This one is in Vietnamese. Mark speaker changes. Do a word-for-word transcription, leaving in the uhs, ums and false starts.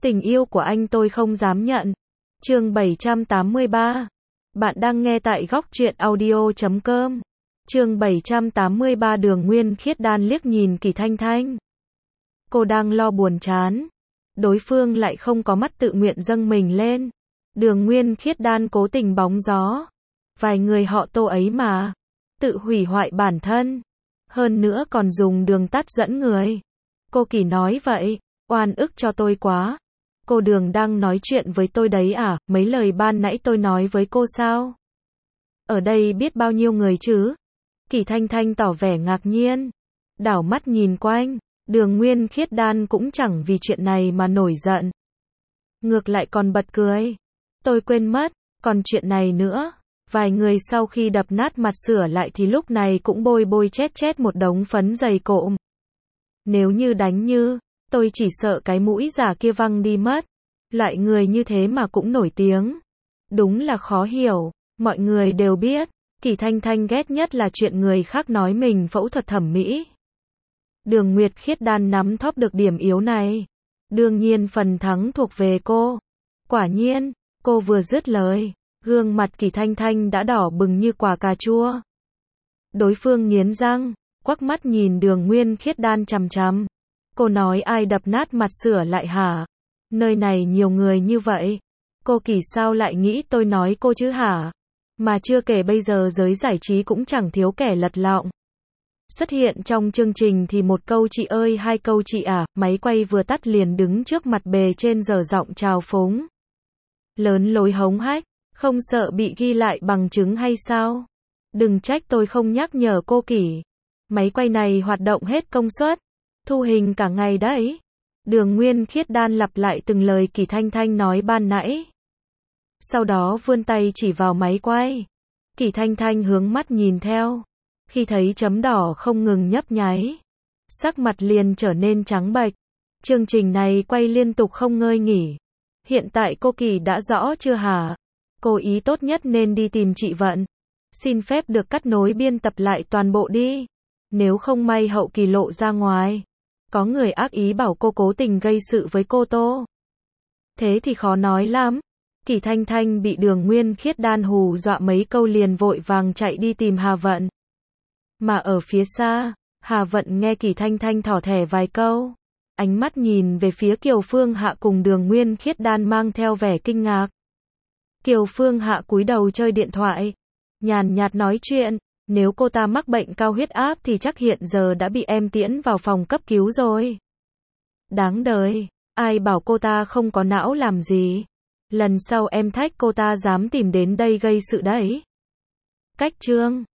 Speaker 1: Tình yêu của anh tôi không dám nhận. Chương bảy trăm tám mươi ba. Bạn đang nghe tại góc truyện audio chấm com. Chương bảy trăm tám mươi ba. Đường Nguyên Khiết Đan liếc nhìn Kỳ Thanh Thanh. Cô đang lo buồn chán. Đối phương lại không có mắt tự nguyện dâng mình lên. Đường Nguyên Khiết Đan cố tình bóng gió. Vài người họ Tô ấy mà. Tự hủy hoại bản thân. Hơn nữa còn dùng đường tắt dẫn người. Cô Kỳ nói vậy. Oan ức cho tôi quá. Cô Đường đang nói chuyện với tôi đấy à, mấy lời ban nãy tôi nói với cô sao? Ở đây biết bao nhiêu người chứ? Kỳ Thanh Thanh tỏ vẻ ngạc nhiên. Đảo mắt nhìn quanh, Đường Nguyên Khiết Đan cũng chẳng vì chuyện này mà nổi giận. Ngược lại còn bật cười. Tôi quên mất, còn chuyện này nữa. Vài người sau khi đập nát mặt sửa lại thì lúc này cũng bôi bôi chét chét một đống phấn dày cộm. Nếu như đánh như, tôi chỉ sợ cái mũi giả kia văng đi mất. Loại người như thế mà cũng nổi tiếng. Đúng là khó hiểu. Mọi người đều biết, Kỳ Thanh Thanh ghét nhất là chuyện người khác nói mình phẫu thuật thẩm mỹ. Đường Nguyệt Khiết Đan nắm thóp được điểm yếu này. Đương nhiên phần thắng thuộc về cô. Quả nhiên, cô vừa dứt lời, gương mặt Kỳ Thanh Thanh đã đỏ bừng như quả cà chua. Đối phương nghiến răng, quắc mắt nhìn Đường Nguyên Khiết Đan chằm chằm. Cô nói ai đập nát mặt sửa lại hả? Nơi này nhiều người như vậy. Cô Kỳ sao lại nghĩ tôi nói cô chứ hả? Mà chưa kể bây giờ giới giải trí cũng chẳng thiếu kẻ lật lọng. Xuất hiện trong chương trình thì một câu chị ơi hai câu chị à, máy quay vừa tắt liền đứng trước mặt bề trên dở giọng chào phúng. Lớn lối hống hách, không sợ bị ghi lại bằng chứng hay sao? Đừng trách tôi không nhắc nhở cô Kỳ. Máy quay này hoạt động hết công suất. Thu hình cả ngày đấy. Đường Nguyên Khiết Đan lặp lại từng lời Kỳ Thanh Thanh nói ban nãy. Sau đó vươn tay chỉ vào máy quay. Kỳ Thanh Thanh hướng mắt nhìn theo. Khi thấy chấm đỏ không ngừng nhấp nháy, sắc mặt liền trở nên trắng bệch. Chương trình này quay liên tục không ngơi nghỉ. Hiện tại cô Kỳ đã rõ chưa hả? Cô ý tốt nhất nên đi tìm chị Vận. Xin phép được cắt nối biên tập lại toàn bộ đi. Nếu không may hậu kỳ lộ ra ngoài. Có người ác ý bảo cô cố tình gây sự với cô Tô. Thế thì khó nói lắm. Kỳ Thanh Thanh bị Đường Nguyên Khiết Đan hù dọa mấy câu liền vội vàng chạy đi tìm Hà Vận. Mà ở phía xa, Hà Vận nghe Kỳ Thanh Thanh thỏ thẻ vài câu. Ánh mắt nhìn về phía Kiều Phương Hạ cùng Đường Nguyên Khiết Đan mang theo vẻ kinh ngạc. Kiều Phương Hạ cúi đầu chơi điện thoại. Nhàn nhạt nói chuyện. Nếu cô ta mắc bệnh cao huyết áp thì chắc hiện giờ đã bị em tiễn vào phòng cấp cứu rồi. Đáng đời, ai bảo cô ta không có não làm gì. Lần sau em thách cô ta dám tìm đến đây gây sự đấy. Cách chương